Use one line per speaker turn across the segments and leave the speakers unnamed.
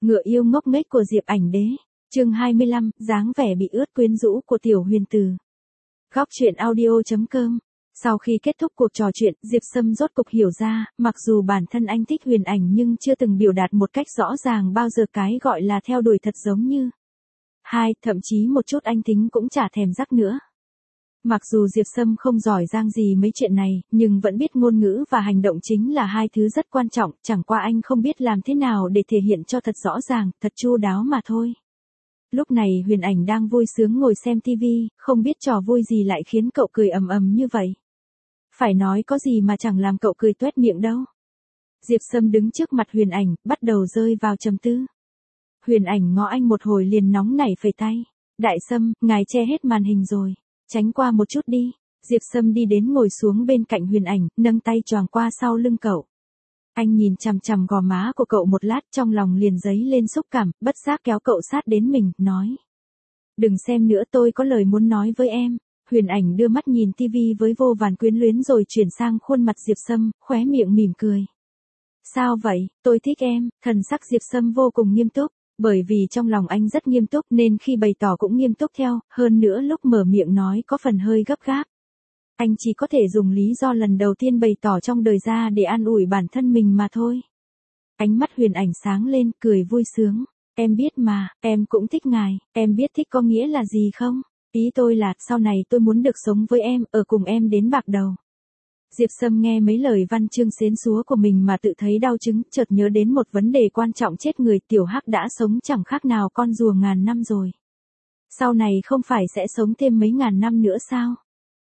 Ngựa yêu ngốc nghếch của Diệp Ảnh Đế. Chương 25, dáng vẻ bị ướt quyến rũ của Tiểu Huyền Từ. Góc truyện audio.com. Sau khi kết thúc cuộc trò chuyện, Diệp Sâm rốt cục hiểu ra, mặc dù bản thân anh thích Huyền Ảnh nhưng chưa từng biểu đạt một cách rõ ràng bao giờ cái gọi là theo đuổi thật giống như. Thậm chí một chút anh tính cũng chả thèm rắc nữa. Mặc dù Diệp Sâm không giỏi giang gì mấy chuyện này, nhưng vẫn biết ngôn ngữ và hành động chính là hai thứ rất quan trọng, chẳng qua anh không biết làm thế nào để thể hiện cho thật rõ ràng, thật chu đáo mà thôi. Lúc này Huyền Ảnh đang vui sướng ngồi xem tivi, không biết trò vui gì lại khiến cậu cười ầm ầm như vậy. Phải nói có gì mà chẳng làm cậu cười toét miệng đâu. Diệp Sâm đứng trước mặt Huyền Ảnh, bắt đầu rơi vào trầm tư. Huyền Ảnh ngó anh một hồi liền nóng nảy phẩy tay. Đại Sâm, ngài che hết màn hình rồi. Tránh qua một chút đi. Diệp Sâm đi đến ngồi xuống bên cạnh Huyền Ảnh, nâng tay choàng qua sau lưng cậu. Anh nhìn chằm chằm gò má của cậu một lát, trong lòng liền dấy lên xúc cảm, bất giác kéo cậu sát đến mình, nói. Đừng xem nữa, tôi có lời muốn nói với em. Huyền Ảnh đưa mắt nhìn tivi với vô vàn quyến luyến rồi chuyển sang khuôn mặt Diệp Sâm, khóe miệng mỉm cười. Sao vậy, tôi thích em. Thần sắc Diệp Sâm vô cùng nghiêm túc. Bởi vì trong lòng anh rất nghiêm túc nên khi bày tỏ cũng nghiêm túc theo, hơn nữa lúc mở miệng nói có phần hơi gấp gáp. Anh chỉ có thể dùng lý do lần đầu tiên bày tỏ trong đời ra để an ủi bản thân mình mà thôi. Ánh mắt Huyền Ảnh sáng lên, cười vui sướng. Em biết mà, em cũng thích ngài, em biết thích có nghĩa là gì không? Ý tôi là, sau này tôi muốn được sống với em, ở cùng em đến bạc đầu. Diệp Sâm nghe mấy lời văn chương xến xúa của mình mà tự thấy đau chứng, chợt nhớ đến một vấn đề quan trọng chết người, Tiểu Hắc đã sống chẳng khác nào con rùa ngàn năm rồi. Sau này không phải sẽ sống thêm mấy ngàn năm nữa sao?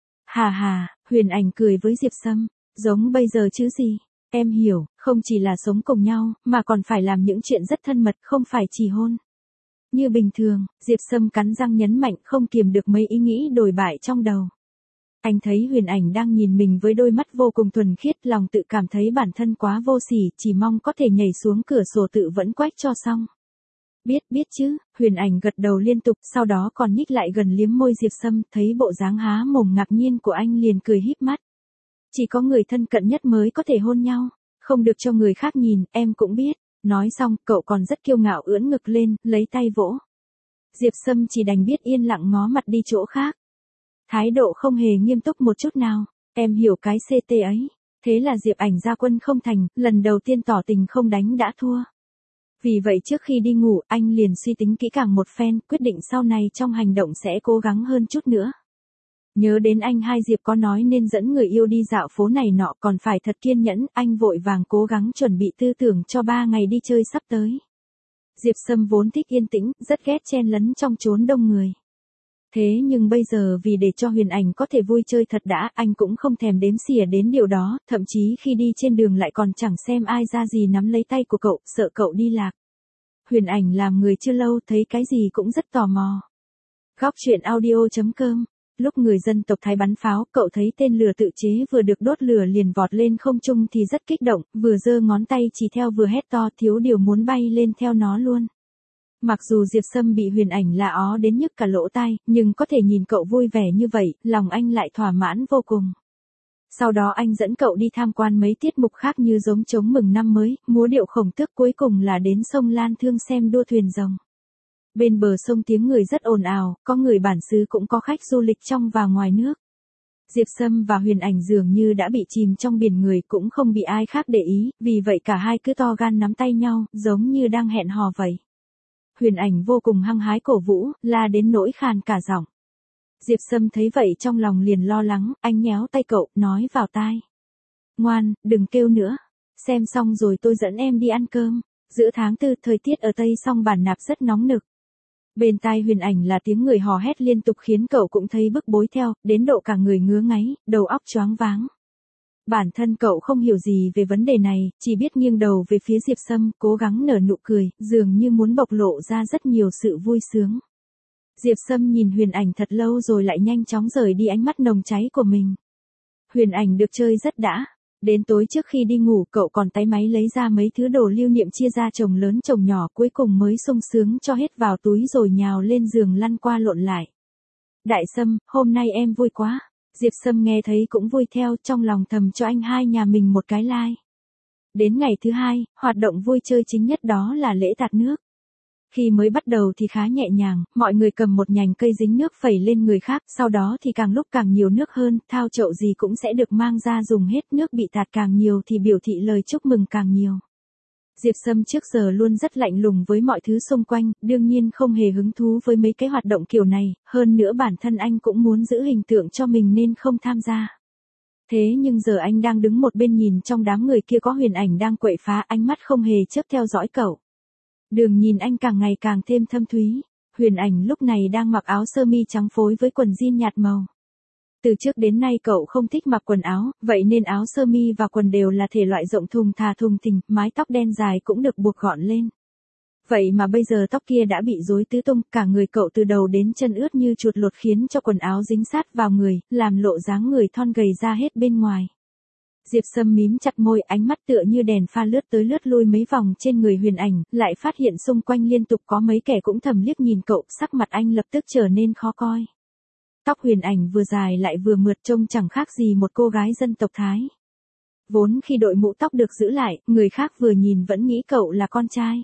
Hà, Huyền Ảnh cười với Diệp Sâm, giống bây giờ chứ gì? Em hiểu, không chỉ là sống cùng nhau, mà còn phải làm những chuyện rất thân mật, không phải chỉ hôn. Như bình thường, Diệp Sâm cắn răng nhấn mạnh, không kiềm được mấy ý nghĩ đồi bại trong đầu. Anh thấy Huyền Ảnh đang nhìn mình với đôi mắt vô cùng thuần khiết, lòng tự cảm thấy bản thân quá vô sỉ, chỉ mong có thể nhảy xuống cửa sổ tự vẫn quách cho xong. Biết chứ, Huyền Ảnh gật đầu liên tục, sau đó còn nhích lại gần liếm môi Diệp Sâm, thấy bộ dáng há mồm ngạc nhiên của anh liền cười híp mắt. Chỉ có người thân cận nhất mới có thể hôn nhau, không được cho người khác nhìn, em cũng biết. Nói xong, cậu còn rất kiêu ngạo ưỡn ngực lên, lấy tay vỗ. Diệp Sâm chỉ đành biết yên lặng ngó mặt đi chỗ khác. Thái độ không hề nghiêm túc một chút nào, em hiểu cái CT ấy. Thế là Diệp Ảnh ra quân không thành, lần đầu tiên tỏ tình không đánh đã thua. Vì vậy trước khi đi ngủ, anh liền suy tính kỹ càng một phen, quyết định sau này trong hành động sẽ cố gắng hơn chút nữa. Nhớ đến anh hai Diệp có nói nên dẫn người yêu đi dạo phố này nọ, còn phải thật kiên nhẫn, anh vội vàng cố gắng chuẩn bị tư tưởng cho 3 ngày đi chơi sắp tới. Diệp Sâm vốn thích yên tĩnh, rất ghét chen lấn trong chốn đông người. Thế nhưng bây giờ vì để cho Huyền Ảnh có thể vui chơi thật đã, anh cũng không thèm đếm xỉa đến điều đó, thậm chí khi đi trên đường lại còn chẳng xem ai ra gì nắm lấy tay của cậu, sợ cậu đi lạc. Huyền Ảnh làm người chưa lâu thấy cái gì cũng rất tò mò. Góc truyện audio.com. Lúc người dân tộc Thái bắn pháo, cậu thấy tên lửa tự chế vừa được đốt lửa liền vọt lên không trung thì rất kích động, vừa giơ ngón tay chỉ theo vừa hét to, thiếu điều muốn bay lên theo nó luôn. Mặc dù Diệp Sâm bị Huyền Ảnh la ó đến nhức cả lỗ tai, nhưng có thể nhìn cậu vui vẻ như vậy, lòng anh lại thỏa mãn vô cùng. Sau đó anh dẫn cậu đi tham quan mấy tiết mục khác như giống trống mừng năm mới, múa điệu khổng tước, cuối cùng là đến sông Lan Thương xem đua thuyền rồng. Bên bờ sông tiếng người rất ồn ào, có người bản xứ cũng có khách du lịch trong và ngoài nước. Diệp Sâm và Huyền Ảnh dường như đã bị chìm trong biển người, cũng không bị ai khác để ý, vì vậy cả hai cứ to gan nắm tay nhau, giống như đang hẹn hò vậy. Huyền Ảnh vô cùng hăng hái cổ vũ, la đến nỗi khàn cả giọng. Diệp Sâm thấy vậy trong lòng liền lo lắng, anh nhéo tay cậu, nói vào tai. Ngoan, đừng kêu nữa. Xem xong rồi tôi dẫn em đi ăn cơm. Giữa tháng 4, thời tiết ở Tây Song Bản Nạp rất nóng nực. Bên tai Huyền Ảnh là tiếng người hò hét liên tục khiến cậu cũng thấy bức bối theo, đến độ cả người ngứa ngáy, đầu óc choáng váng. Bản thân cậu không hiểu gì về vấn đề này, chỉ biết nghiêng đầu về phía Diệp Sâm, cố gắng nở nụ cười, dường như muốn bộc lộ ra rất nhiều sự vui sướng. Diệp Sâm nhìn Huyền Ảnh thật lâu rồi lại nhanh chóng rời đi ánh mắt nồng cháy của mình. Huyền Ảnh được chơi rất đã. Đến tối trước khi đi ngủ, cậu còn táy máy lấy ra mấy thứ đồ lưu niệm chia ra chồng lớn chồng nhỏ, cuối cùng mới sung sướng cho hết vào túi rồi nhào lên giường lăn qua lộn lại. Đại Sâm, hôm nay em vui quá. Diệp Sâm nghe thấy cũng vui theo, trong lòng thầm cho anh hai nhà mình một cái like. Đến ngày thứ hai, hoạt động vui chơi chính nhất đó là lễ tạt nước. Khi mới bắt đầu thì khá nhẹ nhàng, mọi người cầm một nhành cây dính nước phẩy lên người khác, sau đó thì càng lúc càng nhiều nước hơn, thao chậu gì cũng sẽ được mang ra dùng hết, nước bị tạt càng nhiều thì biểu thị lời chúc mừng càng nhiều. Diệp Sâm trước giờ luôn rất lạnh lùng với mọi thứ xung quanh, đương nhiên không hề hứng thú với mấy cái hoạt động kiểu này, hơn nữa bản thân anh cũng muốn giữ hình tượng cho mình nên không tham gia. Thế nhưng giờ anh đang đứng một bên nhìn trong đám người kia có Huyền Ảnh đang quậy phá, ánh mắt không hề chớp theo dõi cậu. Đường nhìn anh càng ngày càng thêm thâm thúy. Huyền Ảnh lúc này đang mặc áo sơ mi trắng phối với quần jean nhạt màu. Từ trước đến nay cậu không thích mặc quần áo, vậy nên áo sơ mi và quần đều là thể loại rộng thùng thà thùng thình, mái tóc đen dài cũng được buộc gọn lên. Vậy mà bây giờ tóc kia đã bị rối tứ tung, cả người cậu từ đầu đến chân ướt như chuột lột khiến cho quần áo dính sát vào người, làm lộ dáng người thon gầy ra hết bên ngoài. Diệp Sâm mím chặt môi, ánh mắt tựa như đèn pha lướt tới lướt lui mấy vòng trên người Huyền Ảnh, lại phát hiện xung quanh liên tục có mấy kẻ cũng thầm liếc nhìn cậu, sắc mặt anh lập tức trở nên khó coi. Tóc Huyền Ảnh vừa dài lại vừa mượt, trông chẳng khác gì một cô gái dân tộc Thái. Vốn khi đội mũ tóc được giữ lại, người khác vừa nhìn vẫn nghĩ cậu là con trai.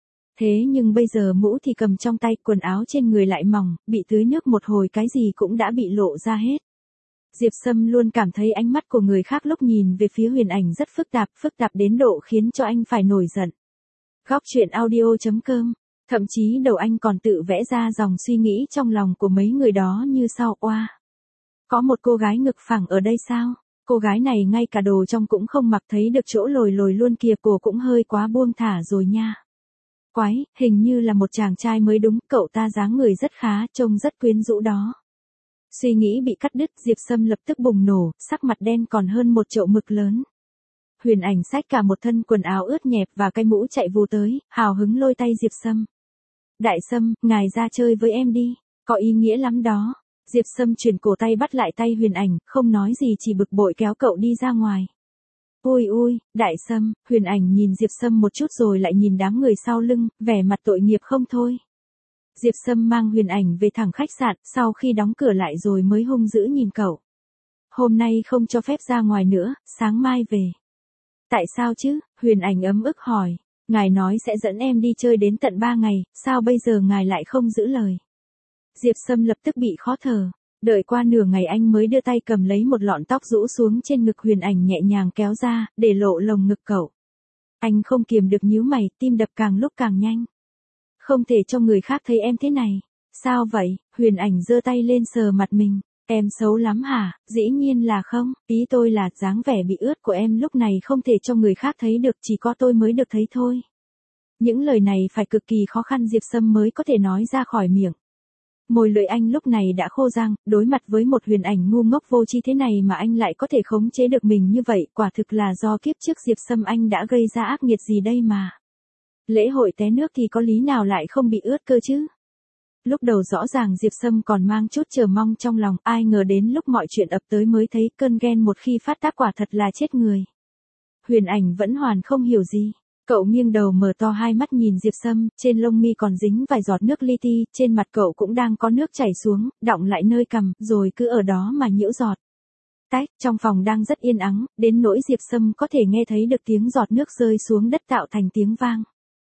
Thế nhưng bây giờ mũ thì cầm trong tay, quần áo trên người lại mỏng, bị tưới nước một hồi cái gì cũng đã bị lộ ra hết. Diệp Sâm luôn cảm thấy ánh mắt của người khác lúc nhìn về phía Huyền Ảnh rất phức tạp đến độ khiến cho anh phải nổi giận. Góc truyện audio.com. Thậm chí đầu anh còn tự vẽ ra dòng suy nghĩ trong lòng của mấy người đó như sau: oa, có một cô gái ngực phẳng ở đây sao? Cô gái này ngay cả đồ trong cũng không mặc, thấy được chỗ lồi lồi luôn kìa, cổ cũng hơi quá buông thả rồi nha. Quái, hình như là một chàng trai mới đúng, cậu ta dáng người rất khá, trông rất quyến rũ đó. Suy nghĩ bị cắt đứt, Diệp Sâm lập tức bùng nổ, sắc mặt đen còn hơn một chậu mực lớn. Huyền Ảnh xách cả một thân quần áo ướt nhẹp và cái mũ chạy vù tới, hào hứng lôi tay Diệp Sâm. Đại Sâm, ngài ra chơi với em đi, có ý nghĩa lắm đó. Diệp Sâm chuyển cổ tay bắt lại tay Huyền Ảnh, không nói gì chỉ bực bội kéo cậu đi ra ngoài. Ui ui, Đại Sâm, Huyền Ảnh nhìn Diệp Sâm một chút rồi lại nhìn đám người sau lưng, vẻ mặt tội nghiệp không thôi. Diệp Sâm mang Huyền Ảnh về thẳng khách sạn, sau khi đóng cửa lại rồi mới hung dữ nhìn cậu. Hôm nay không cho phép ra ngoài nữa, sáng mai về. Tại sao chứ? Huyền Ảnh ấm ức hỏi. Ngài nói sẽ dẫn em đi chơi đến tận 3 ngày, sao bây giờ ngài lại không giữ lời? Diệp Sâm lập tức bị khó thở. Đợi qua nửa ngày anh mới đưa tay cầm lấy một lọn tóc rũ xuống trên ngực Huyền Ảnh, nhẹ nhàng kéo ra, để lộ lồng ngực cậu. Anh không kiềm được nhíu mày, tim đập càng lúc càng nhanh. Không thể cho người khác thấy em thế này. Sao vậy? Huyền Ảnh giơ tay lên sờ mặt mình. Em xấu lắm hả? Dĩ nhiên là không, ý tôi là dáng vẻ bị ướt của em lúc này không thể cho người khác thấy được, chỉ có tôi mới được thấy thôi. Những lời này phải cực kỳ khó khăn Diệp Sâm mới có thể nói ra khỏi miệng. Môi lưỡi anh lúc này đã khô răng, đối mặt với một Huyền Ảnh ngu ngốc vô tri thế này mà anh lại có thể khống chế được mình như vậy, quả thực là do kiếp trước Diệp Sâm anh đã gây ra ác nghiệt gì đây mà. Lễ hội té nước thì có lý nào lại không bị ướt cơ chứ? Lúc đầu rõ ràng Diệp Sâm còn mang chút chờ mong trong lòng, ai ngờ đến lúc mọi chuyện ập tới mới thấy cơn ghen một khi phát tác quả thật là chết người. Huyền Ảnh vẫn hoàn không hiểu gì. Cậu nghiêng đầu mở to hai mắt nhìn Diệp Sâm, trên lông mi còn dính vài giọt nước li ti, trên mặt cậu cũng đang có nước chảy xuống, đọng lại nơi cằm, rồi cứ ở đó mà nhiễu giọt. Tách, trong phòng đang rất yên ắng, đến nỗi Diệp Sâm có thể nghe thấy được tiếng giọt nước rơi xuống đất tạo thành tiếng vang.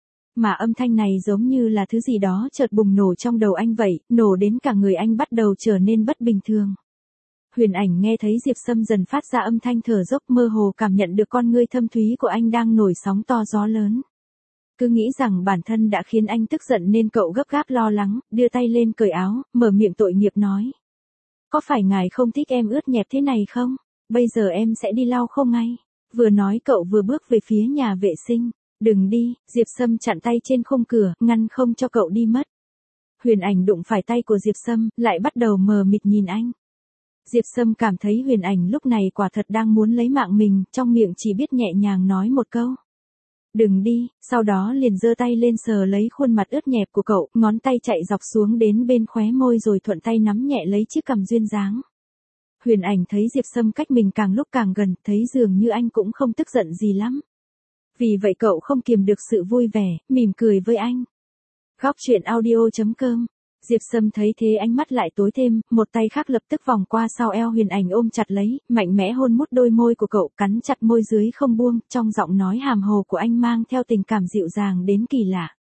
Mà âm thanh này giống như là thứ gì đó chợt bùng nổ trong đầu anh vậy, nổ đến cả người anh bắt đầu trở nên bất bình thường. Huyền Ảnh nghe thấy Diệp Sâm dần phát ra âm thanh thở dốc, mơ hồ cảm nhận được con ngươi thâm thúy của anh đang nổi sóng to gió lớn. Cứ nghĩ rằng bản thân đã khiến anh tức giận nên cậu gấp gáp lo lắng, đưa tay lên cởi áo, mở miệng tội nghiệp nói. Có phải ngài không thích em ướt nhẹp thế này không? Bây giờ em sẽ đi lau khô ngay. Vừa nói cậu vừa bước về phía nhà vệ sinh. Đừng đi, Diệp Sâm chặn tay trên khung cửa, ngăn không cho cậu đi mất. Huyền Ảnh đụng phải tay của Diệp Sâm, lại bắt đầu mờ mịt nhìn anh. Diệp Sâm cảm thấy Huyền Ảnh lúc này quả thật đang muốn lấy mạng mình, trong miệng chỉ biết nhẹ nhàng nói một câu. Đừng đi, sau đó liền giơ tay lên sờ lấy khuôn mặt ướt nhẹp của cậu, ngón tay chạy dọc xuống đến bên khóe môi rồi thuận tay nắm nhẹ lấy chiếc cằm duyên dáng. Huyền Ảnh thấy Diệp Sâm cách mình càng lúc càng gần, thấy dường như anh cũng không tức giận gì lắm. Vì vậy cậu không kiềm được sự vui vẻ, mỉm cười với anh. Góc truyện audio.com. Diệp Sâm thấy thế ánh mắt lại tối thêm, một tay khác lập tức vòng qua sau eo Huyền Ảnh ôm chặt lấy, mạnh mẽ hôn mút đôi môi của cậu, cắn chặt môi dưới không buông, trong giọng nói hàm hồ của anh mang theo tình cảm dịu dàng đến kỳ lạ.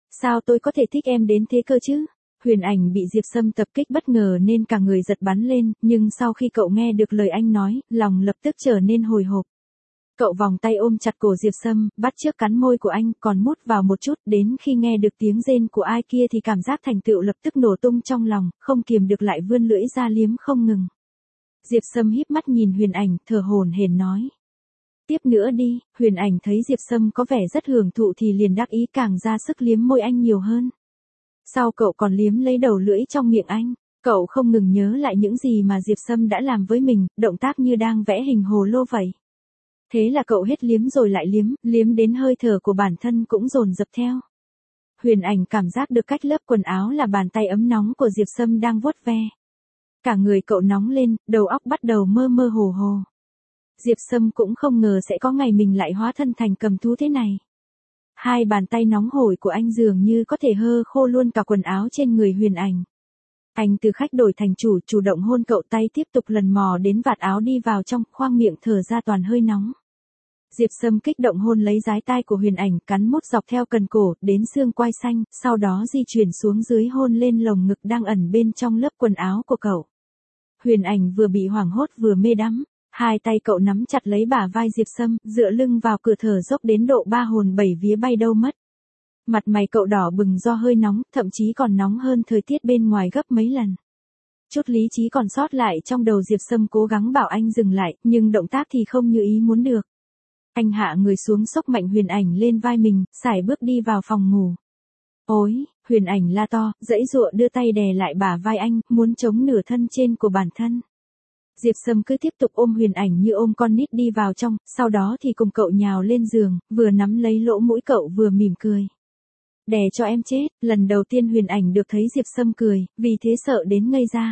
Sao tôi có thể thích em đến thế cơ chứ? Huyền Ảnh bị Diệp Sâm tập kích bất ngờ nên cả người giật bắn lên, nhưng sau khi cậu nghe được lời anh nói, lòng lập tức trở nên hồi hộp. Cậu vòng tay ôm chặt cổ Diệp Sâm, bắt chước cắn môi của anh, còn mút vào một chút, đến khi nghe được tiếng rên của ai kia thì cảm giác thành tựu lập tức nổ tung trong lòng, không kiềm được lại vươn lưỡi ra liếm không ngừng. Diệp Sâm híp mắt nhìn Huyền Ảnh, thở hổn hển nói. Tiếp nữa đi. Huyền Ảnh thấy Diệp Sâm có vẻ rất hưởng thụ thì liền đắc ý càng ra sức liếm môi anh nhiều hơn. Sau cậu còn liếm lấy đầu lưỡi trong miệng anh. Cậu không ngừng nhớ lại những gì mà Diệp Sâm đã làm với mình, động tác như đang vẽ hình hồ lô vậy. Thế là cậu hết liếm rồi lại liếm đến hơi thở của bản thân cũng dồn dập theo. Huyền Ảnh cảm giác được cách lớp quần áo là bàn tay ấm nóng của Diệp Sâm đang vuốt ve. Cả người cậu nóng lên, đầu óc bắt đầu mơ mơ hồ hồ. Diệp Sâm cũng không ngờ sẽ có ngày mình lại hóa thân thành cầm thú thế này. Hai bàn tay nóng hổi của anh dường như có thể hơ khô luôn cả quần áo trên người Huyền Ảnh. Anh từ khách đổi thành chủ động hôn cậu, tay tiếp tục lần mò đến vạt áo đi vào trong, khoang miệng thở ra toàn hơi nóng. Diệp Sâm kích động hôn lấy dái tai của Huyền Ảnh, cắn mút dọc theo cần cổ, đến xương quai xanh, sau đó di chuyển xuống dưới hôn lên lồng ngực đang ẩn bên trong lớp quần áo của cậu. Huyền Ảnh vừa bị hoảng hốt vừa mê đắm, hai tay cậu nắm chặt lấy bả vai Diệp Sâm, dựa lưng vào cửa thở dốc đến độ ba hồn bảy vía bay đâu mất. Mặt mày cậu đỏ bừng do hơi nóng, thậm chí còn nóng hơn thời tiết bên ngoài gấp mấy lần. Chút lý trí còn sót lại trong đầu Diệp Sâm cố gắng bảo anh dừng lại, nhưng động tác thì không như ý muốn được. Anh hạ người xuống xốc mạnh Huyền Ảnh lên vai mình, sải bước đi vào phòng ngủ. Ôi, Huyền Ảnh la to, giãy giụa đưa tay đè lại bả vai anh, muốn chống nửa thân trên của bản thân. Diệp Sâm cứ tiếp tục ôm Huyền Ảnh như ôm con nít đi vào trong, sau đó thì cùng cậu nhào lên giường, vừa nắm lấy lỗ mũi cậu vừa mỉm cười. Đè cho em chết. Lần đầu tiên Huyền Ảnh được thấy Diệp Sâm cười, vì thế sợ đến ngây ra.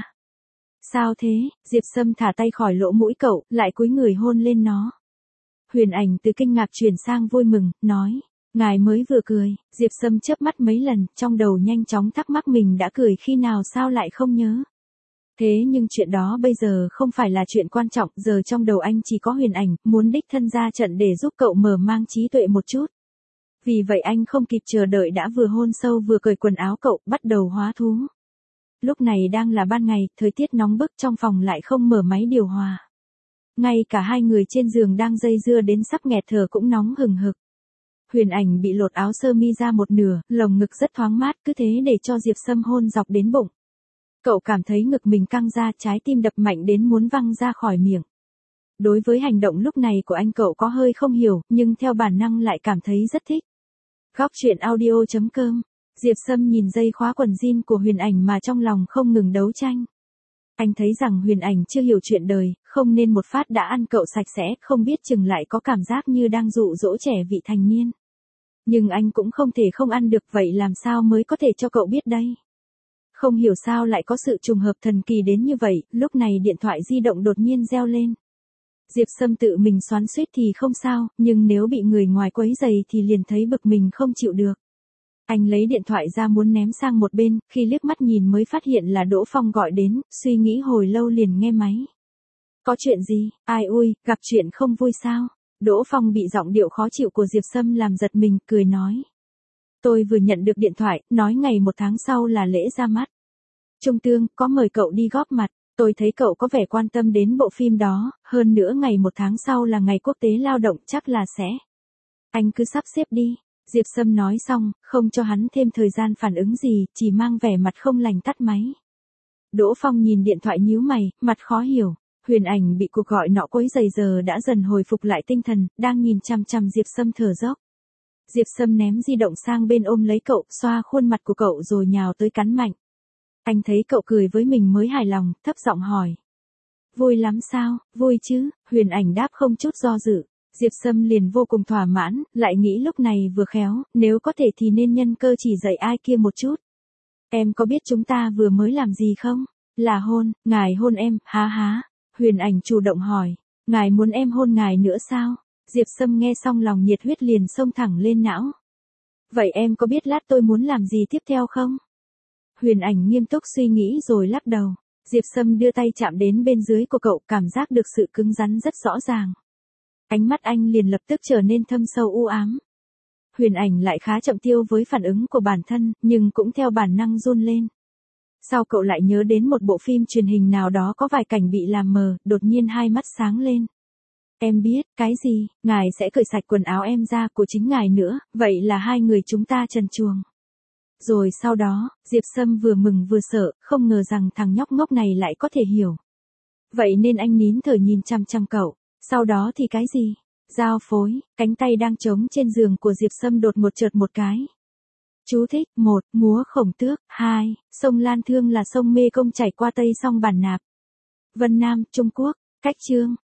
Sao thế? Diệp Sâm thả tay khỏi lỗ mũi cậu, lại cúi người hôn lên nó. Huyền Ảnh từ kinh ngạc chuyển sang vui mừng, nói. Ngài mới vừa cười. Diệp Sâm chớp mắt mấy lần, trong đầu nhanh chóng thắc mắc mình đã cười khi nào sao lại không nhớ. Thế nhưng chuyện đó bây giờ không phải là chuyện quan trọng, giờ trong đầu anh chỉ có Huyền Ảnh, muốn đích thân ra trận để giúp cậu mở mang trí tuệ một chút. Vì vậy anh không kịp chờ đợi đã vừa hôn sâu vừa cởi quần áo cậu, bắt đầu hóa thú. Lúc này đang là ban ngày, thời tiết nóng bức, trong phòng lại không mở máy điều hòa. Ngay cả hai người trên giường đang dây dưa đến sắp nghẹt thở cũng nóng hừng hực. Huyền Ảnh bị lột áo sơ mi ra một nửa, lồng ngực rất thoáng mát, cứ thế để cho Diệp Sâm hôn dọc đến bụng. Cậu cảm thấy ngực mình căng ra, trái tim đập mạnh đến muốn văng ra khỏi miệng. Đối với hành động lúc này của anh cậu có hơi không hiểu, nhưng theo bản năng lại cảm thấy rất thích. Góc truyện audio.com. Diệp Sâm nhìn dây khóa quần jean của Huyền Ảnh mà trong lòng không ngừng đấu tranh. Anh thấy rằng Huyền Ảnh chưa hiểu chuyện đời, không nên một phát đã ăn cậu sạch sẽ, không biết chừng lại có cảm giác như đang dụ dỗ trẻ vị thành niên. Nhưng anh cũng không thể không ăn được, vậy làm sao mới có thể cho cậu biết đây? Không hiểu sao lại có sự trùng hợp thần kỳ đến như vậy, lúc này điện thoại di động đột nhiên reo lên. Diệp Sâm tự mình xoắn xuýt thì không sao, nhưng nếu bị người ngoài quấy rầy thì liền thấy bực mình không chịu được. Anh lấy điện thoại ra muốn ném sang một bên, khi liếc mắt nhìn mới phát hiện là Đỗ Phong gọi đến, suy nghĩ hồi lâu liền nghe máy. Có chuyện gì? Ai ui, gặp chuyện không vui sao? Đỗ Phong bị giọng điệu khó chịu của Diệp Sâm làm giật mình, cười nói. Tôi vừa nhận được điện thoại, nói ngày 1 tháng sau là lễ ra mắt. Trung Tương, có mời cậu đi góp mặt. Tôi thấy cậu có vẻ quan tâm đến bộ phim đó, hơn nữa ngày 1 tháng sau là ngày quốc tế lao động, chắc là sẽ. Anh cứ sắp xếp đi. Diệp Sâm nói xong, không cho hắn thêm thời gian phản ứng gì, chỉ mang vẻ mặt không lành tắt máy. Đỗ Phong nhìn điện thoại nhíu mày, mặt khó hiểu. Huyền Ảnh bị cuộc gọi nọ quấy rầy giờ đã dần hồi phục lại tinh thần, đang nhìn chằm chằm Diệp Sâm thở dốc. Diệp Sâm ném di động sang bên ôm lấy cậu, xoa khuôn mặt của cậu rồi nhào tới cắn mạnh. Anh thấy cậu cười với mình mới hài lòng, thấp giọng hỏi. Vui lắm sao? Vui chứ? Huyền Ảnh đáp không chút do dự. Diệp Sâm liền vô cùng thỏa mãn, lại nghĩ lúc này vừa khéo, nếu có thể thì nên nhân cơ chỉ dạy ai kia một chút. Em có biết chúng ta vừa mới làm gì không? Là hôn, ngài hôn em, há há. Huyền Ảnh chủ động hỏi, ngài muốn em hôn ngài nữa sao? Diệp Sâm nghe xong lòng nhiệt huyết liền xông thẳng lên não. Vậy em có biết lát tôi muốn làm gì tiếp theo không? Huyền Ảnh nghiêm túc suy nghĩ rồi lắc đầu. Diệp Sâm đưa tay chạm đến bên dưới của cậu, cảm giác được sự cứng rắn rất rõ ràng. Ánh mắt anh liền lập tức trở nên thâm sâu u ám. Huyền Ảnh lại khá chậm tiêu với phản ứng của bản thân, nhưng cũng theo bản năng run lên. Sau cậu lại nhớ đến một bộ phim truyền hình nào đó có vài cảnh bị làm mờ, đột nhiên hai mắt sáng lên. Em biết, cái gì, ngài sẽ cởi sạch quần áo em ra của chính ngài nữa, vậy là hai người chúng ta trần truồng. Rồi sau đó, Diệp Sâm vừa mừng vừa sợ, không ngờ rằng thằng nhóc ngốc này lại có thể hiểu. Vậy nên anh nín thở nhìn chăm chăm cậu, sau đó thì cái gì? Giao phối, cánh tay đang trống trên giường của Diệp Sâm đột ngột chợt một cái. Chú thích, 1. Múa khổng tước, 2. Sông Lan Thương là sông Mê Công chảy qua Tây Song Bản Nạp. Vân Nam, Trung Quốc, cách chương.